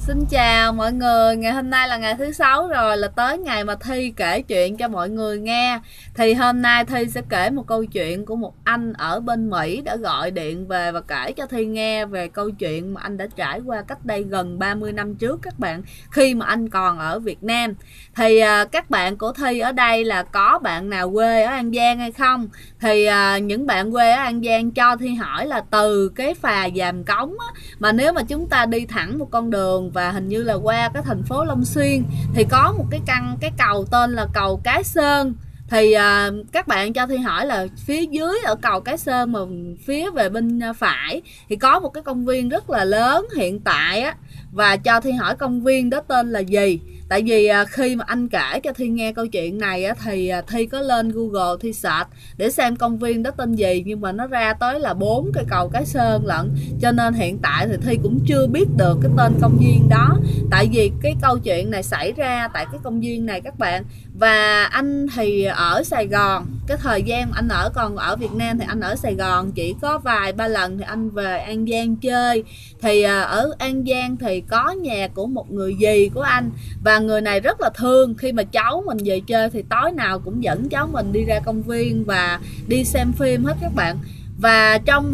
Xin chào mọi người, ngày hôm nay là ngày thứ sáu rồi, là tới ngày mà Thi kể chuyện cho mọi người nghe. Thì hôm nay Thi sẽ kể một câu chuyện của một anh ở bên Mỹ đã gọi điện về và kể cho Thi nghe về câu chuyện mà anh đã trải qua cách đây gần 30 năm trước các bạn, khi mà anh còn ở Việt Nam. Thì các bạn của Thi ở đây là có bạn nào quê ở An Giang hay không? Thì những bạn quê ở An Giang cho Thi hỏi là từ cái phà Giàm Cống á, mà nếu mà chúng ta đi thẳng một con đường và hình như là qua cái thành phố Long Xuyên thì có một cái cầu tên là cầu Cái Sơn. Thì các bạn cho Thi hỏi là phía dưới ở cầu Cái Sơn mà phía về bên phải thì có một cái công viên rất là lớn hiện tại á, và cho Thi hỏi công viên đó tên là gì. Tại vì khi mà anh kể cho Thi nghe câu chuyện này á, thì Thi có lên Google Thi search để xem công viên đó tên gì, nhưng mà nó ra tới là 4 cái cầu Cái Sơn lận, cho nên hiện tại thì Thi cũng chưa biết được cái tên công viên đó. Tại vì cái câu chuyện này xảy ra tại cái công viên này các bạn. Và anh thì ở Sài Gòn, cái thời gian anh còn ở Việt Nam thì anh ở Sài Gòn chỉ có vài ba lần thì anh về An Giang chơi. Thì ở An Giang thì có nhà của một người dì của anh, và người này rất là thương. Khi mà cháu mình về chơi thì tối nào cũng dẫn cháu mình đi ra công viên và đi xem phim hết các bạn. Và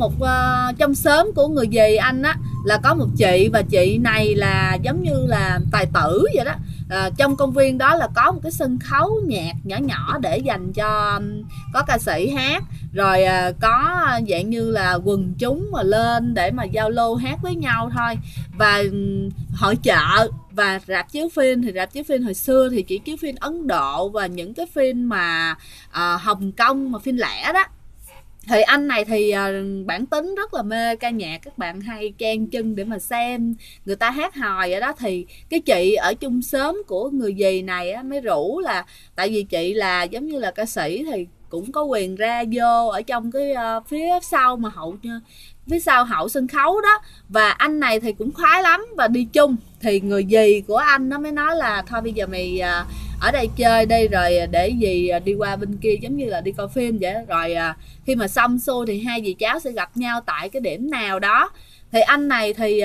trong xóm của người dì anh á là có một chị, và chị này là giống như là tài tử vậy đó. Trong công viên đó là có một cái sân khấu nhạc nhỏ nhỏ để dành cho có ca sĩ hát, rồi có dạng như là quần chúng mà lên để mà giao lưu hát với nhau thôi. Và hội chợ và rạp chiếu phim, thì rạp chiếu phim hồi xưa thì chỉ chiếu phim Ấn Độ và những cái phim mà Hồng Kông mà phim lẻ đó. Thì anh này thì bản tính rất là mê ca nhạc, các bạn hay chen chân để mà xem người ta hát hò vậy đó. Thì cái chị ở chung xóm của người dì này á, mới rủ là tại vì chị là giống như là ca sĩ thì cũng có quyền ra vô ở trong cái phía sau mà phía sau hậu sân khấu đó. Và anh này thì cũng khoái lắm và đi chung. Thì người dì của anh nó mới nói là thôi bây giờ mày ở đây chơi đi, rồi để dì đi qua bên kia giống như là đi coi phim vậy. Rồi khi mà xong xuôi thì hai dì cháu sẽ gặp nhau tại cái điểm nào đó. Thì anh này thì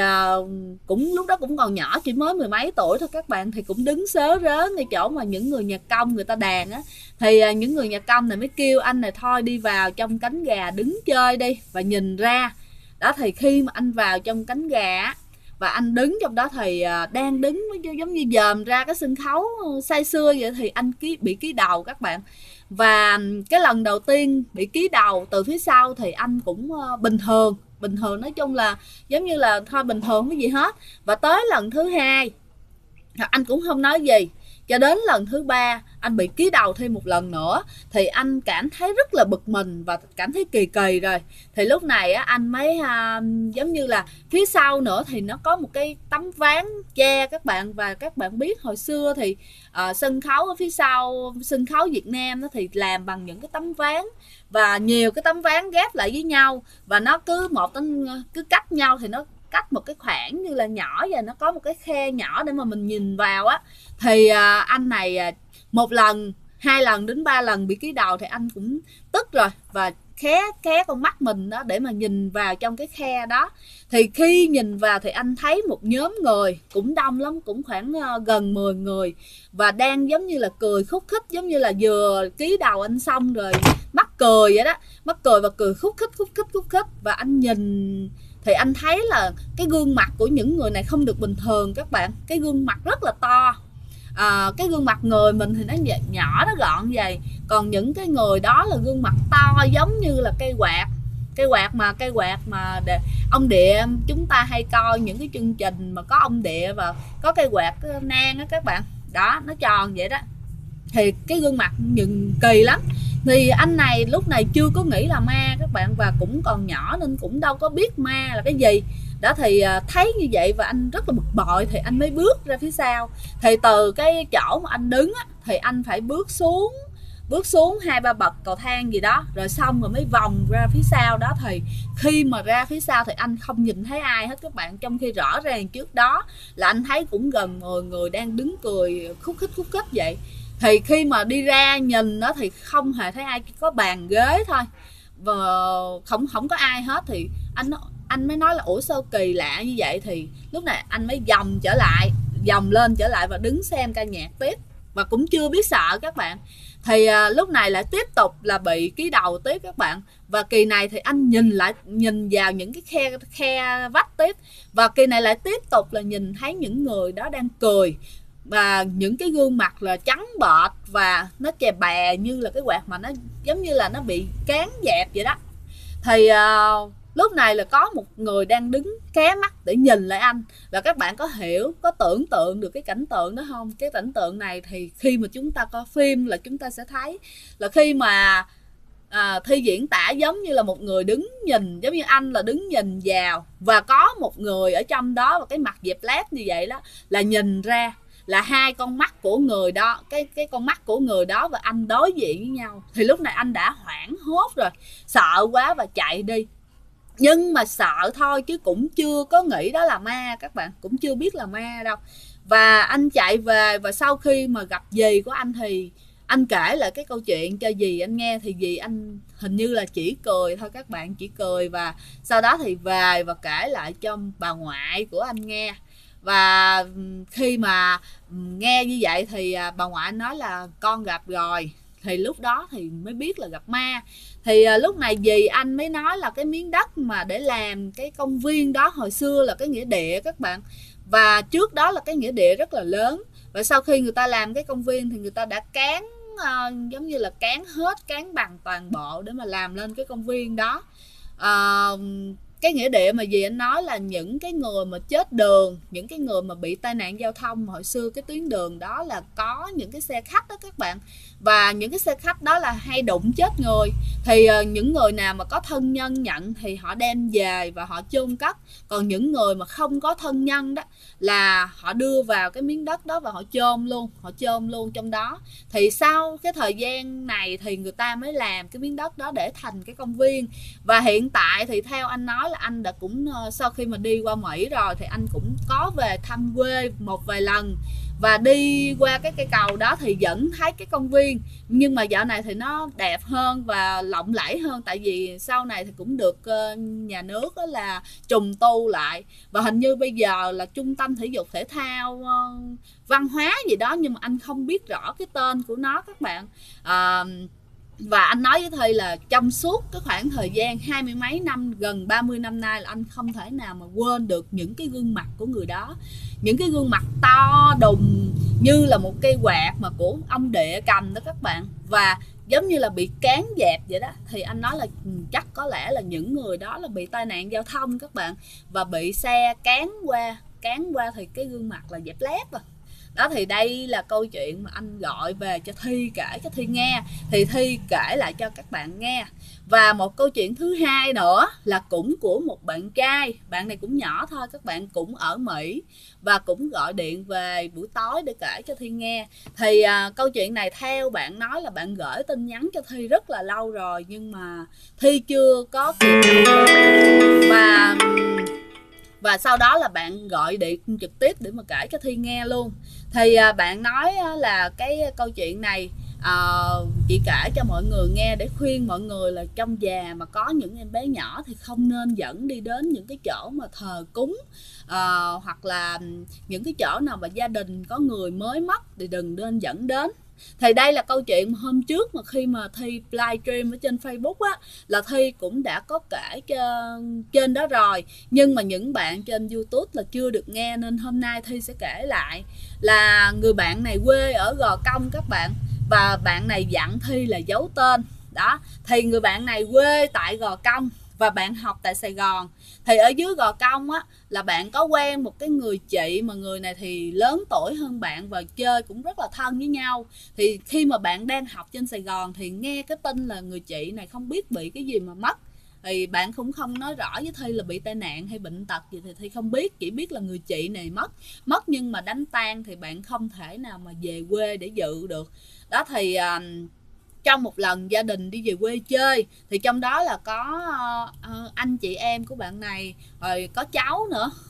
cũng lúc đó cũng còn nhỏ, chỉ mới mười mấy tuổi thôi các bạn, thì cũng đứng sớ rớ ngay chỗ mà những người nhạc công người ta đàn á. Thì những người nhạc công này mới kêu anh này thôi đi vào trong cánh gà đứng chơi đi và nhìn ra đó. Thì khi mà anh vào trong cánh gà á, và anh đứng trong đó thì đang đứng giống như dòm ra cái sân khấu say sưa vậy, thì anh bị ký đầu các bạn. Và cái lần đầu tiên bị ký đầu từ phía sau thì anh cũng bình thường, nói chung là giống như là thôi bình thường cái gì hết. Và tới lần thứ hai anh cũng không nói gì, cho đến lần thứ ba anh bị ký đầu thêm một lần nữa thì anh cảm thấy rất là bực mình và cảm thấy kỳ kỳ rồi. Thì lúc này á, anh mới giống như là phía sau nữa thì nó có một cái tấm ván che các bạn. Và các bạn biết hồi xưa thì sân khấu ở phía sau, sân khấu Việt Nam đó thì làm bằng những cái tấm ván, và nhiều cái tấm ván ghép lại với nhau, và nó cứ cách nhau thì nó cách một cái khoảng như là nhỏ, và nó có một cái khe nhỏ để mà mình nhìn vào á. Thì anh này một lần, hai lần đến ba lần bị ký đầu thì anh cũng tức rồi, và khé con mắt mình đó để mà nhìn vào trong cái khe đó. Thì khi nhìn vào thì anh thấy một nhóm người cũng đông lắm, cũng khoảng gần 10 người, và đang giống như là cười khúc khích, giống như là vừa ký đầu anh xong rồi mắc cười vậy đó, mắc cười và cười khúc khích. Và anh nhìn thì anh thấy là cái gương mặt của những người này không được bình thường các bạn. Cái gương mặt rất là to, cái gương mặt người mình thì nó nhỏ, nó gọn vậy, còn những cái người đó là gương mặt to giống như là cây quạt mà để ông địa chúng ta hay coi những cái chương trình mà có ông địa và có cây quạt nang á các bạn, đó nó tròn vậy đó. Thì cái gương mặt nhìn kỳ lắm. Thì anh này lúc này chưa có nghĩ là ma các bạn, và cũng còn nhỏ nên cũng đâu có biết ma là cái gì đó. Thì thấy như vậy và anh rất là bực bội, thì anh mới bước ra phía sau. Thì từ cái chỗ mà anh đứng á, thì anh phải bước xuống 2-3 bậc cầu thang gì đó, rồi xong rồi mới vòng ra phía sau đó. Thì khi mà ra phía sau thì anh không nhìn thấy ai hết các bạn, trong khi rõ ràng trước đó là anh thấy cũng gần 10 người đang đứng cười khúc khích vậy. Thì khi mà đi ra nhìn đó thì không hề thấy ai, chỉ có bàn ghế thôi, và không có ai hết. Thì anh mới nói là ủa sao kỳ lạ như vậy, thì lúc này anh mới dòng lên trở lại và đứng xem ca nhạc tiếp, và cũng chưa biết sợ các bạn. Thì lúc này lại tiếp tục là bị ký đầu tiếp các bạn. Và kỳ này thì anh nhìn vào những cái khe vách tiếp, và kỳ này lại tiếp tục là nhìn thấy những người đó đang cười, và những cái gương mặt là trắng bệch và nó chè bè như là cái quạt mà nó giống như là nó bị cán dẹp vậy đó. Thì lúc này là có một người đang đứng ké mắt để nhìn lại anh, và các bạn có tưởng tượng được cái cảnh tượng đó không? Cái cảnh tượng này thì khi mà chúng ta coi phim là chúng ta sẽ thấy là khi mà Thi diễn tả giống như là một người đứng nhìn, giống như anh là đứng nhìn vào, và có một người ở trong đó và cái mặt dẹp lép như vậy đó, là nhìn ra là hai con mắt của người đó, cái con mắt của người đó và anh đối diện với nhau. Thì lúc này anh đã hoảng hốt rồi, sợ quá và chạy đi. Nhưng mà sợ thôi chứ cũng chưa có nghĩ đó là ma các bạn, cũng chưa biết là ma đâu. Và anh chạy về, và sau khi mà gặp dì của anh thì anh kể lại cái câu chuyện cho dì anh nghe, thì dì anh hình như là chỉ cười thôi các bạn, chỉ cười. Và sau đó thì về và kể lại cho bà ngoại của anh nghe. Và khi mà nghe như vậy thì bà ngoại nói là con gặp rồi. Thì lúc đó thì mới biết là gặp ma. Thì lúc này dì anh mới nói là cái miếng đất mà để làm cái công viên đó hồi xưa là cái nghĩa địa các bạn. Và trước đó là cái nghĩa địa rất là lớn. Và sau khi người ta làm cái công viên thì người ta đã cán giống như là cán bằng toàn bộ để mà làm lên cái công viên đó. Cái nghĩa địa mà dì anh nói là những cái người mà chết đường, những cái người mà bị tai nạn giao thông, hồi xưa cái tuyến đường đó là có những cái xe khách đó các bạn, và những cái xe khách đó là hay đụng chết người. Thì những người nào mà có thân nhân nhận thì họ đem về và họ chôn cất, còn những người mà không có thân nhân đó là họ đưa vào cái miếng đất đó và họ chôn luôn trong đó. Thì sau cái thời gian này thì người ta mới làm cái miếng đất đó để thành cái công viên. Và hiện tại thì theo anh nói là anh đã cũng sau khi mà đi qua Mỹ rồi thì anh cũng có về thăm quê một vài lần, và đi qua cái cây cầu đó thì vẫn thấy cái công viên, nhưng mà dạo này thì nó đẹp hơn và lộng lẫy hơn, tại vì sau này thì cũng được nhà nước đó là trùng tu lại, và hình như bây giờ là trung tâm thể dục thể thao văn hóa gì đó, nhưng mà anh không biết rõ cái tên của nó các bạn. Và anh nói với Thi là trong suốt cái khoảng thời gian 20 mấy năm, gần 30 năm nay là anh không thể nào mà quên được những cái gương mặt của người đó. Những cái gương mặt to đùng như là một cây quạt mà của ông địa cầm đó các bạn, và giống như là bị cán dẹp vậy đó. Thì anh nói là chắc có lẽ là những người đó là bị tai nạn giao thông các bạn, và bị xe cán qua thì cái gương mặt là dẹp lép rồi. Đó, thì đây là câu chuyện mà anh gọi về cho Thi kể cho Thi nghe, thì Thi kể lại cho các bạn nghe. Và một câu chuyện thứ hai nữa là cũng của một bạn trai, bạn này cũng nhỏ thôi các bạn, cũng ở Mỹ, và cũng gọi điện về buổi tối để kể cho Thi nghe. Thì câu chuyện này theo bạn nói là bạn gửi tin nhắn cho Thi rất là lâu rồi, nhưng mà Thi chưa có kịp. Và sau đó là bạn gọi điện trực tiếp để mà kể cho Thi nghe luôn. Thì bạn nói là cái câu chuyện này chị kể cho mọi người nghe để khuyên mọi người là trong nhà mà có những em bé nhỏ thì không nên dẫn đi đến những cái chỗ mà thờ cúng, hoặc là những cái chỗ nào mà gia đình có người mới mất thì đừng nên dẫn đến. Thì đây là câu chuyện hôm trước mà khi mà Thi livestream ở trên Facebook á, là Thi cũng đã có kể trên đó rồi, nhưng mà những bạn trên YouTube là chưa được nghe, nên hôm nay Thi sẽ kể lại. Là người bạn này quê ở Gò Công các bạn, và bạn này dặn Thi là giấu tên đó. Thì người bạn này quê tại Gò Công và bạn học tại Sài Gòn. Thì ở dưới Gò Công á là bạn có quen một cái người chị, mà người này thì lớn tuổi hơn bạn và chơi cũng rất là thân với nhau. Thì khi mà bạn đang học trên Sài Gòn thì nghe cái tin là người chị này không biết bị cái gì mà mất. Thì bạn cũng không nói rõ với Thi là bị tai nạn hay bệnh tật gì, thì Thi không biết, chỉ biết là người chị này mất nhưng mà đánh tang thì bạn không thể nào mà về quê để dự được. Đó, thì trong một lần gia đình đi về quê chơi thì trong đó là có anh chị em của bạn này, rồi có cháu nữa,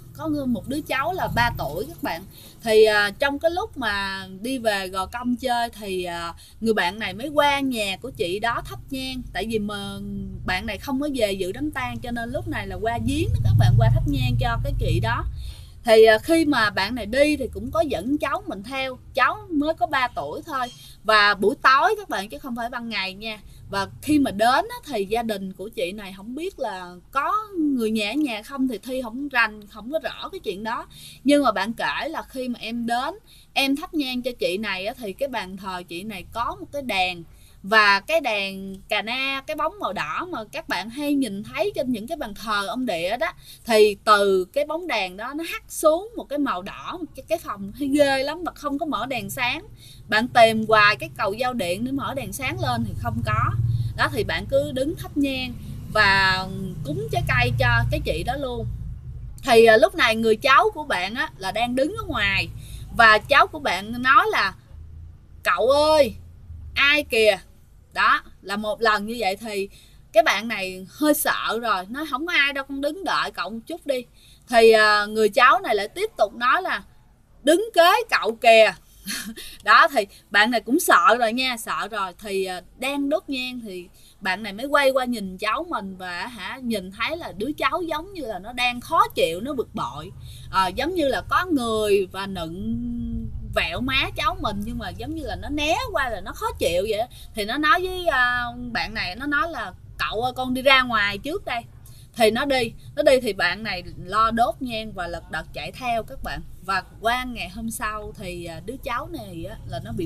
có một đứa cháu là 3 tuổi các bạn. Thì trong cái lúc mà đi về Gò Công chơi thì người bạn này mới qua nhà của chị đó thắp nhang. Tại vì mà bạn này không có về dự đám tang, cho nên lúc này là qua giếng các bạn, qua thắp nhang cho cái chị đó. Thì khi mà bạn này đi thì cũng có dẫn cháu mình theo, cháu mới có 3 tuổi thôi, và buổi tối các bạn chứ không phải ban ngày nha. Và khi mà đến thì gia đình của chị này không biết là có người nhà ở nhà không, thì Thi không rành, không có rõ cái chuyện đó. Nhưng mà bạn kể là khi mà em đến, em thắp nhang cho chị này thì cái bàn thờ chị này có một cái đàn, và cái đàn cà na, cái bóng màu đỏ mà các bạn hay nhìn thấy trên những cái bàn thờ ông địa đó, thì từ cái bóng đèn đó nó hắt xuống một cái màu đỏ. Cái phòng hay ghê lắm, mà không có mở đèn sáng, bạn tìm hoài cái cầu giao điện để mở đèn sáng lên thì không có đó. Thì bạn cứ đứng thắp nhang và cúng trái cây cho cái chị đó luôn. Thì lúc này người cháu của bạn là đang đứng ở ngoài, và cháu của bạn nói là cậu ơi ai kìa. Đó là một lần như vậy thì cái bạn này hơi sợ rồi, nói không có ai đâu, con đứng đợi cậu một chút đi. Thì người cháu này lại tiếp tục nói là đứng kế cậu kìa. Đó thì bạn này cũng sợ rồi nha, sợ rồi. Thì đang đốt nhang thì bạn này mới quay qua nhìn cháu mình, và nhìn thấy là đứa cháu giống như là nó đang khó chịu, nó bực bội, giống như là có người và nựng vẹo má cháu mình, nhưng mà giống như là nó né qua là nó khó chịu vậy. Thì nó nói với bạn này, nó nói là cậu ơi con đi ra ngoài trước đây. Thì nó đi thì bạn này lo đốt nhang và lật đật chạy theo các bạn. Và qua ngày hôm sau thì đứa cháu này là nó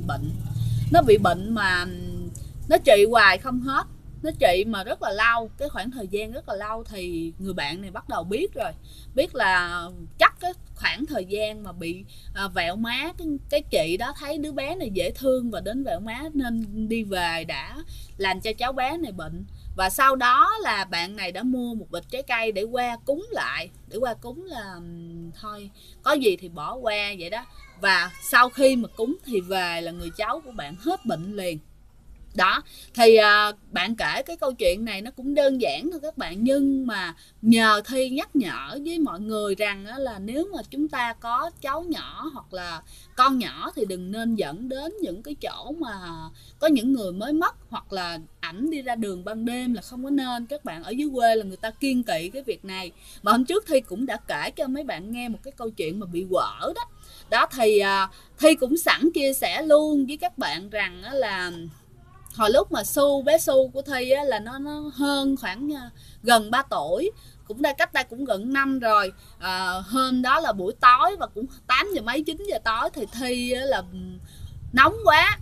bị bệnh mà nó trị hoài không hết. Nó trị mà rất là lâu, cái khoảng thời gian rất là lâu. Thì người bạn này bắt đầu biết rồi, biết là chắc cái khoảng thời gian mà bị vẹo má, cái chị đó thấy đứa bé này dễ thương và đến vẹo má, nên đi về đã làm cho cháu bé này bệnh. Và sau đó là bạn này đã mua một bịch trái cây để qua cúng lại, để qua cúng là thôi có gì thì bỏ qua vậy đó. Và sau khi mà cúng thì về là người cháu của bạn hết bệnh liền. Đó thì bạn kể cái câu chuyện này nó cũng đơn giản thôi các bạn, nhưng mà nhờ Thi nhắc nhở với mọi người rằng là nếu mà chúng ta có cháu nhỏ hoặc là con nhỏ thì đừng nên dẫn đến những cái chỗ mà có những người mới mất, hoặc là ảnh đi ra đường ban đêm là không có nên. Các bạn ở dưới quê là người ta kiêng kỵ cái việc này. Mà hôm trước Thi cũng đã kể cho mấy bạn nghe một cái câu chuyện mà bị quở đó. Đó thì Thi cũng sẵn chia sẻ luôn với các bạn rằng là hồi lúc mà bé Su của Thi là nó hơn khoảng gần 3 tuổi, cũng cách đây cũng gần năm rồi. Hôm đó là buổi tối và cũng 8 giờ mấy 9 giờ tối thì Thi là nóng quá,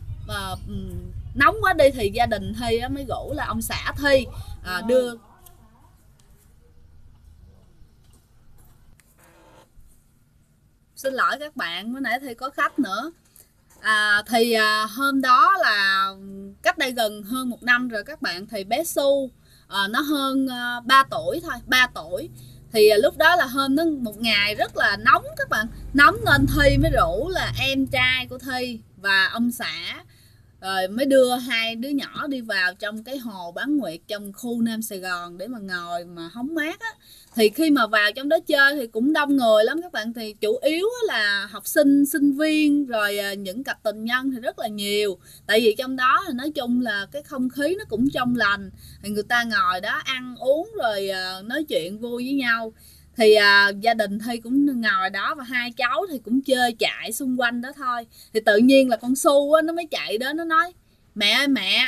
nóng quá đi thì gia đình Thi mới rủ là ông xã Thi đưa. Xin lỗi các bạn, bữa nãy Thi có khách nữa. Thì hôm đó là cách đây gần hơn 1 năm rồi các bạn. Thì bé Su nó hơn 3 tuổi thôi, 3 tuổi. Thì lúc đó là hôm đó một ngày rất là nóng các bạn, nóng nên Thi mới rủ là em trai của Thi và ông xã, rồi mới đưa hai đứa nhỏ đi vào trong cái hồ Bán Nguyệt trong khu Nam Sài Gòn để mà ngồi mà hóng mát á. Thì khi mà vào trong đó chơi thì cũng đông người lắm các bạn. Thì chủ yếu là học sinh, sinh viên, rồi những cặp tình nhân thì rất là nhiều. Tại vì trong đó thì nói chung là cái không khí nó cũng trong lành, thì người ta ngồi đó ăn uống rồi nói chuyện vui với nhau. Thì gia đình Thi cũng ngồi đó, và hai cháu thì cũng chơi chạy xung quanh đó thôi. Thì tự nhiên là con Su nó mới chạy đến, nó nói mẹ ơi mẹ,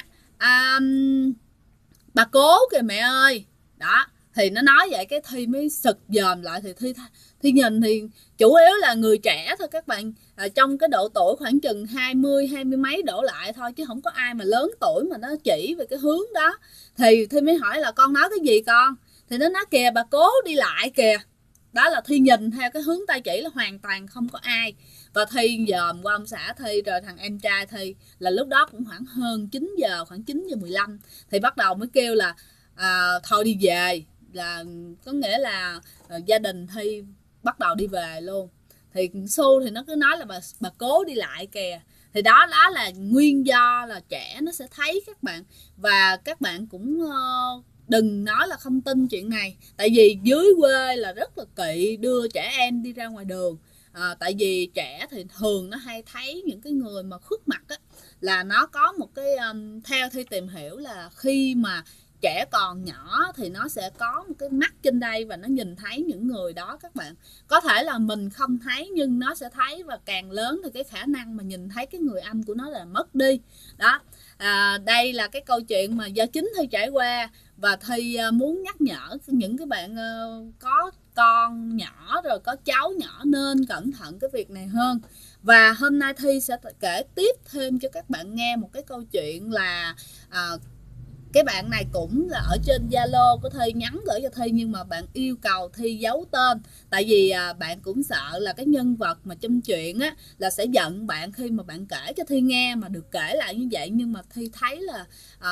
bà cố kìa mẹ ơi. Đó thì nó nói vậy, cái Thi mới sực dòm lại. Thì Thi nhìn thì chủ yếu là người trẻ thôi các bạn, trong cái độ tuổi khoảng chừng 20 mấy đổ lại thôi, chứ không có ai mà lớn tuổi mà nó chỉ về cái hướng đó. Thì Thi mới hỏi là con nói cái gì con? Thì nó nói kìa bà cố đi lại kìa. Đó là Thi nhìn theo cái hướng tay chỉ là hoàn toàn không có ai. Và Thi dòm qua ông xã Thi rồi thằng em trai Thi là lúc đó cũng khoảng hơn 9 giờ, khoảng 9 giờ 15 thì bắt đầu mới kêu là thôi đi về. Là có nghĩa là gia đình Thi bắt đầu đi về luôn. Thì Su thì nó cứ nói là bà cố đi lại kìa. Thì đó là nguyên do là trẻ nó sẽ thấy các bạn. Và các bạn cũng đừng nói là không tin chuyện này. Tại vì dưới quê là rất là kỵ đưa trẻ em đi ra ngoài đường. Tại vì trẻ thì thường nó hay thấy những cái người mà khuất mặt á, là nó có một cái theo Thi tìm hiểu là khi mà trẻ còn nhỏ thì nó sẽ có một cái mắt trên đây và nó nhìn thấy những người đó các bạn. Có thể là mình không thấy nhưng nó sẽ thấy, và càng lớn thì cái khả năng mà nhìn thấy cái người anh của nó là mất đi. Đó, đây là cái câu chuyện mà do chính Thi trải qua, và Thi muốn nhắc nhở những cái bạn có con nhỏ rồi có cháu nhỏ nên cẩn thận cái việc này hơn. Và hôm nay Thi sẽ kể tiếp thêm cho các bạn nghe một cái câu chuyện là cái bạn này cũng là ở trên Zalo của Thi, nhắn gửi cho Thi nhưng mà bạn yêu cầu Thi giấu tên. Tại vì bạn cũng sợ là cái nhân vật mà trong chuyện á là sẽ giận bạn khi mà bạn kể cho Thi nghe mà được kể lại như vậy. Nhưng mà Thi thấy là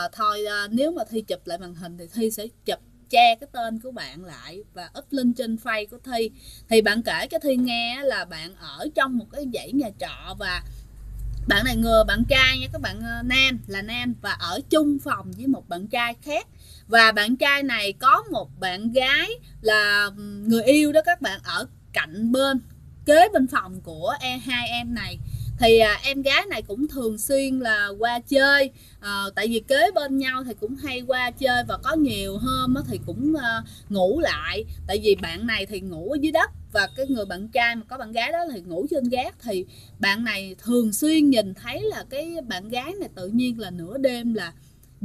nếu mà Thi chụp lại màn hình thì Thi sẽ chụp che cái tên của bạn lại và up link trên face của Thi. Thì bạn kể cho Thi nghe là bạn ở trong một cái dãy nhà trọ, và bạn này bạn trai nha các bạn, nam và ở chung phòng với một bạn trai khác. Và bạn trai này có một bạn gái là người yêu đó các bạn, ở cạnh kế bên phòng của hai em này. Thì em gái này cũng thường xuyên là qua chơi, tại vì kế bên nhau thì cũng hay qua chơi, và có nhiều hôm thì cũng ngủ lại. Tại vì bạn này thì ngủ ở dưới đất và cái người bạn trai mà có bạn gái đó thì ngủ trên gác. Thì bạn này thường xuyên nhìn thấy là cái bạn gái này tự nhiên là nửa đêm là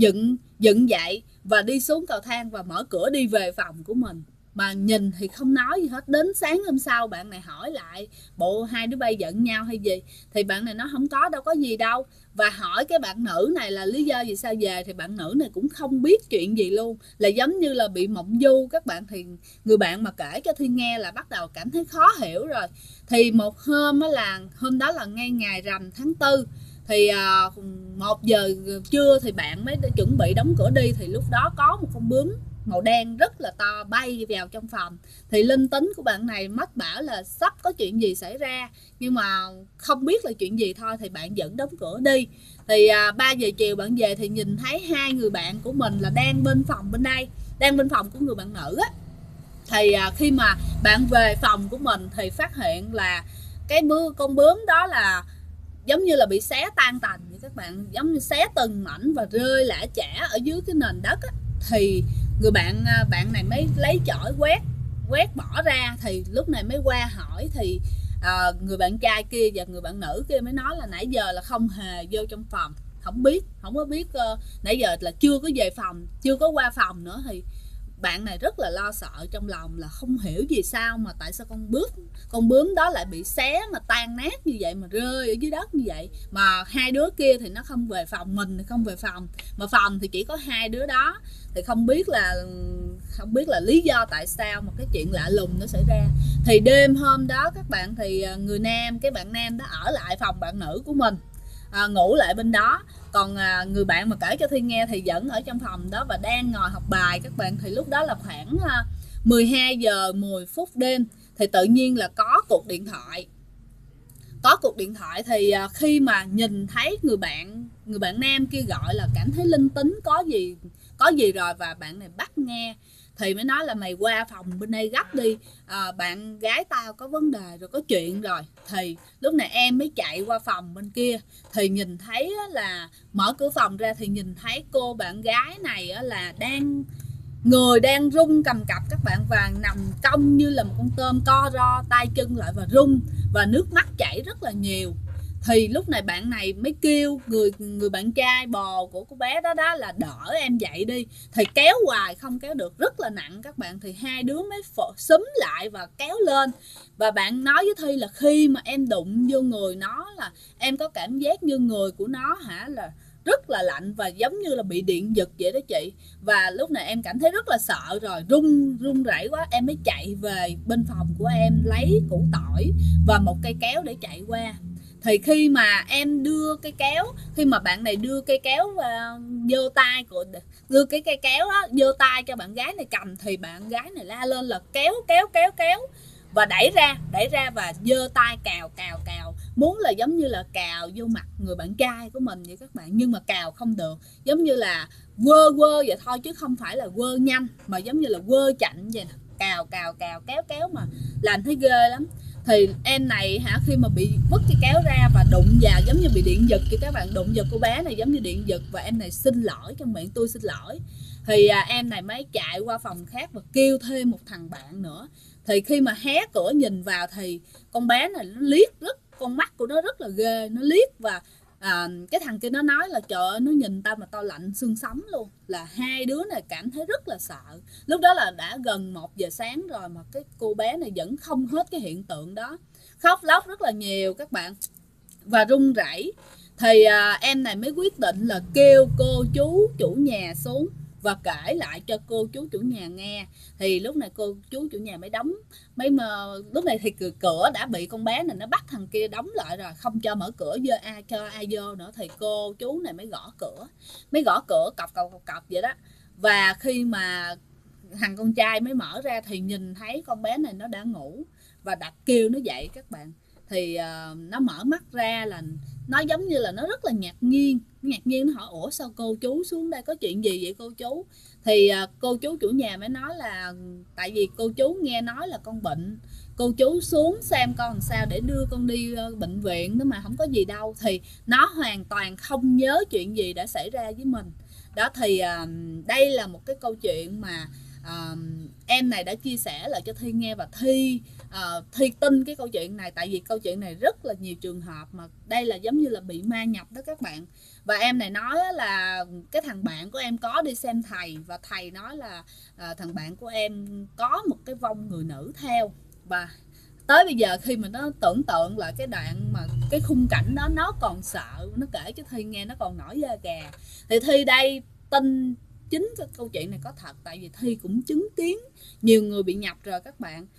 dựng dậy và đi xuống cầu thang và mở cửa đi về phòng của mình, mà nhìn thì không nói gì hết. Đến sáng hôm sau bạn này hỏi lại bộ hai đứa bay giận nhau hay gì, thì bạn này nói không có, đâu có gì đâu. Và hỏi cái bạn nữ này là lý do gì sao về, thì bạn nữ này cũng không biết chuyện gì luôn, là giống như là bị mộng du các bạn. Thì người bạn mà kể cho Thi nghe là bắt đầu cảm thấy khó hiểu rồi. Thì một hôm hôm đó là ngay ngày rằm tháng 4, thì 1 giờ trưa thì bạn mới chuẩn bị đóng cửa đi, thì lúc đó có một con bướm màu đen rất là to bay vào trong phòng. Thì linh tính của bạn này mách bảo là sắp có chuyện gì xảy ra, nhưng mà không biết là chuyện gì thôi, thì bạn vẫn đóng cửa đi. Thì 3 giờ chiều bạn về thì nhìn thấy hai người bạn của mình là đang bên phòng bên đây, đang bên phòng của người bạn nữ á. Thì khi mà bạn về phòng của mình thì phát hiện là con bướm đó là giống như là bị xé tan tành vậy các bạn, giống như xé từng mảnh và rơi lả chả ở dưới cái nền đất á. Thì người bạn này mới lấy chổi quét bỏ ra. Thì lúc này mới qua hỏi, thì người bạn trai kia và người bạn nữ kia mới nói là nãy giờ là không hề vô trong phòng, không có biết nãy giờ là chưa có về phòng, chưa có qua phòng nữa. Thì bạn này rất là lo sợ trong lòng, là không hiểu gì sao mà tại sao con bướm đó lại bị xé mà tan nát như vậy, mà rơi ở dưới đất như vậy, mà hai đứa kia thì nó không về phòng, mình thì không về phòng, mà phòng thì chỉ có hai đứa đó. Thì không biết là lý do tại sao mà cái chuyện lạ lùng nó xảy ra. Thì đêm hôm đó các bạn, thì cái bạn nam đó ở lại phòng bạn nữ của mình, ngủ lại bên đó. Còn người bạn mà kể cho Thi nghe thì vẫn ở trong phòng đó và đang ngồi học bài các bạn. Thì lúc đó là khoảng 12 giờ 10 phút đêm, thì tự nhiên là có cuộc điện thoại. Thì khi mà nhìn thấy người bạn nam kia gọi là cảm thấy linh tính có gì rồi, và bạn này bắt nghe thì mới nói là mày qua phòng bên đây gấp đi, bạn gái tao có vấn đề rồi, có chuyện rồi. Thì lúc này em mới chạy qua phòng bên kia, thì nhìn thấy là mở cửa phòng ra thì nhìn thấy cô bạn gái này là người đang run cầm cập các bạn, và nằm cong như là một con tôm, co ro tay chân lại và run, và nước mắt chảy rất là nhiều. Thì lúc này bạn này mới kêu người bạn trai bò của cô bé đó là đỡ em dậy đi. Thì kéo hoài không kéo được, rất là nặng các bạn. Thì hai đứa mới xúm lại và kéo lên. Và bạn nói với Thi là khi mà em đụng vô người nó là em có cảm giác như người của nó là rất là lạnh và giống như là bị điện giật vậy đó chị. Và lúc này em cảm thấy rất là sợ rồi, run rẩy quá, em mới chạy về bên phòng của em lấy củ tỏi và một cây kéo để chạy qua. Thì khi mà em đưa cây kéo, khi mà bạn này đưa cây kéo vô tay đưa cái cây kéo đó vô tay cho bạn gái này cầm, thì bạn gái này la lên là kéo và đẩy ra và giơ tay cào muốn là giống như là cào vô mặt người bạn trai của mình vậy các bạn, nhưng mà cào không được, giống như là quơ quơ vậy thôi chứ không phải là quơ nhanh, mà giống như là quơ chạnh vậy nè, cào cào cào kéo kéo mà làm thấy ghê lắm. Thì em này hả, khi mà bị vứt cái kéo ra và đụng vào giống như bị điện giật thì các bạn, đụng vào cô bé này giống như điện giật, và em này xin lỗi trong miệng, tôi xin lỗi. Thì em này mới chạy qua phòng khác và kêu thêm một thằng bạn nữa. Thì khi mà hé cửa nhìn vào thì con bé này nó liếc, con mắt của nó rất là ghê, nó liếc và cái thằng kia nó nói là trời ơi, nó nhìn tao mà tao lạnh xương sống luôn. Là hai đứa này cảm thấy rất là sợ. Lúc đó là đã gần 1 giờ sáng rồi mà cái cô bé này vẫn không hết cái hiện tượng đó, khóc lóc rất là nhiều các bạn và run rẩy. Thì em này mới quyết định là kêu cô chú chủ nhà xuống và kể lại cho cô chú chủ nhà nghe. Thì lúc này cô chú chủ nhà mới đóng lúc này thì cửa đã bị con bé này nó bắt thằng kia đóng lại rồi, không cho mở cửa cho ai vô nữa. Thì cô chú này mới gõ cửa cọc vậy đó. Và khi mà thằng con trai mới mở ra thì nhìn thấy con bé này nó đã ngủ và đặt kêu nó dậy các bạn. Thì nó mở mắt ra là nó giống như là nó rất là ngạc nhiên. Nó hỏi ủa sao cô chú xuống đây, có chuyện gì vậy cô chú? Thì cô chú chủ nhà mới nói là tại vì cô chú nghe nói là con bệnh, cô chú xuống xem con làm sao để đưa con đi bệnh viện nữa mà không có gì đâu. Thì nó hoàn toàn không nhớ chuyện gì đã xảy ra với mình đó. Thì đây là một cái câu chuyện mà em này đã chia sẻ lại cho Thi nghe, và Thi tin cái câu chuyện này, tại vì câu chuyện này rất là nhiều trường hợp mà đây là giống như là bị ma nhập đó các bạn. Và em này nói là cái thằng bạn của em có đi xem thầy, và thầy nói là thằng bạn của em có một cái vong người nữ theo. Và tới bây giờ khi mà nó tưởng tượng lại cái đoạn mà cái khung cảnh đó, nó còn sợ, nó kể cho Thi nghe nó còn nổi da gà. Thì Thi đây tin chính cái câu chuyện này có thật, tại vì Thi cũng chứng kiến nhiều người bị nhập rồi các bạn.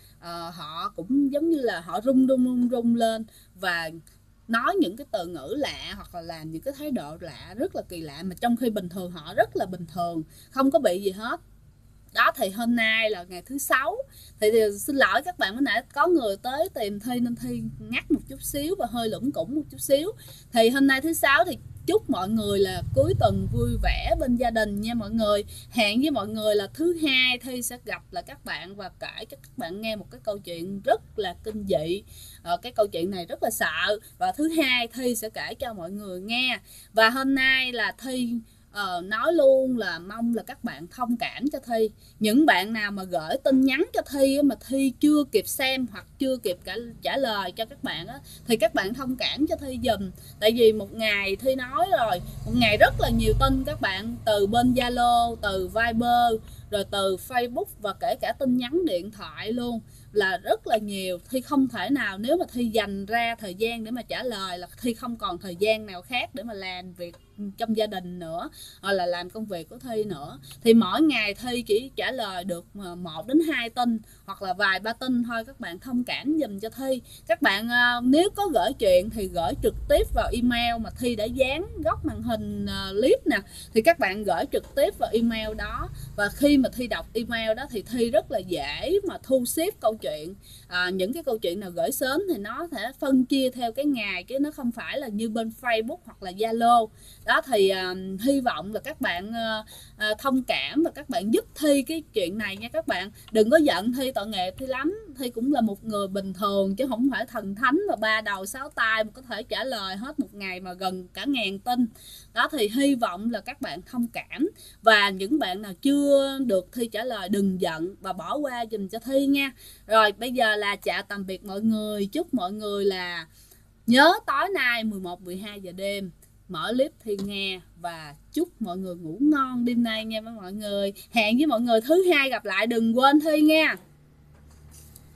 Họ cũng giống như là họ rung lên và nói những cái từ ngữ lạ, hoặc là làm những cái thái độ lạ rất là kỳ lạ, mà trong khi bình thường họ rất là bình thường, không có bị gì hết đó. Thì hôm nay là ngày thứ 6 thì xin lỗi các bạn, bữa nãy có người tới tìm Thi nên Thi ngắt một chút xíu và hơi lủng củng một chút xíu. Thì hôm nay thứ 6 thì chúc mọi người là cuối tuần vui vẻ bên gia đình nha mọi người. Hẹn với mọi người là thứ Hai Thi sẽ gặp lại các bạn và kể cho các bạn nghe một cái câu chuyện rất là kinh dị. Cái câu chuyện này rất là sợ, và thứ Hai Thi sẽ kể cho mọi người nghe. Và hôm nay là Thi nói luôn là mong là các bạn thông cảm cho Thi. Những bạn nào mà gửi tin nhắn cho Thi mà Thi chưa kịp xem hoặc chưa kịp trả lời cho các bạn á, thì các bạn thông cảm cho Thi dùm. Tại vì một ngày Thi nói rồi, một ngày rất là nhiều tin các bạn, từ bên Zalo, từ Viber, rồi từ Facebook và kể cả tin nhắn điện thoại luôn, là rất là nhiều. Thi không thể nào, nếu mà Thi dành ra thời gian để mà trả lời là Thi không còn thời gian nào khác để mà làm việc trong gia đình nữa, hoặc là làm công việc của Thi nữa. Thì mỗi ngày Thi chỉ trả lời được 1 đến 2 tin hoặc là vài ba tin thôi, các bạn thông cảm dùm cho Thi. Các bạn nếu có gửi chuyện thì gửi trực tiếp vào email mà Thi đã dán góc màn hình clip nè, thì các bạn gửi trực tiếp vào email đó, và khi mà Thi đọc email đó thì Thi rất là dễ mà thu xếp câu chuyện. Những cái câu chuyện nào gửi sớm thì nó sẽ phân chia theo cái ngày, chứ nó không phải là như bên Facebook hoặc là Zalo đó. Thì hy vọng là các bạn thông cảm và các bạn giúp Thi cái chuyện này nha các bạn. Đừng có giận Thi, tội nghiệp Thi lắm. Thi cũng là một người bình thường chứ không phải thần thánh và 3 đầu 6 tay mà có thể trả lời hết một ngày mà gần cả 1000 tin đó. Thì hy vọng là các bạn thông cảm, và những bạn nào chưa được Thi trả lời đừng giận và bỏ qua dùm cho Thi nha. Rồi bây giờ là chào tạm biệt mọi người. Chúc mọi người là nhớ tối nay 11-12 giờ đêm mở clip Thi nghe, và chúc mọi người ngủ ngon đêm nay nha mọi người. Hẹn với mọi người thứ Hai gặp lại, đừng quên Thi nha.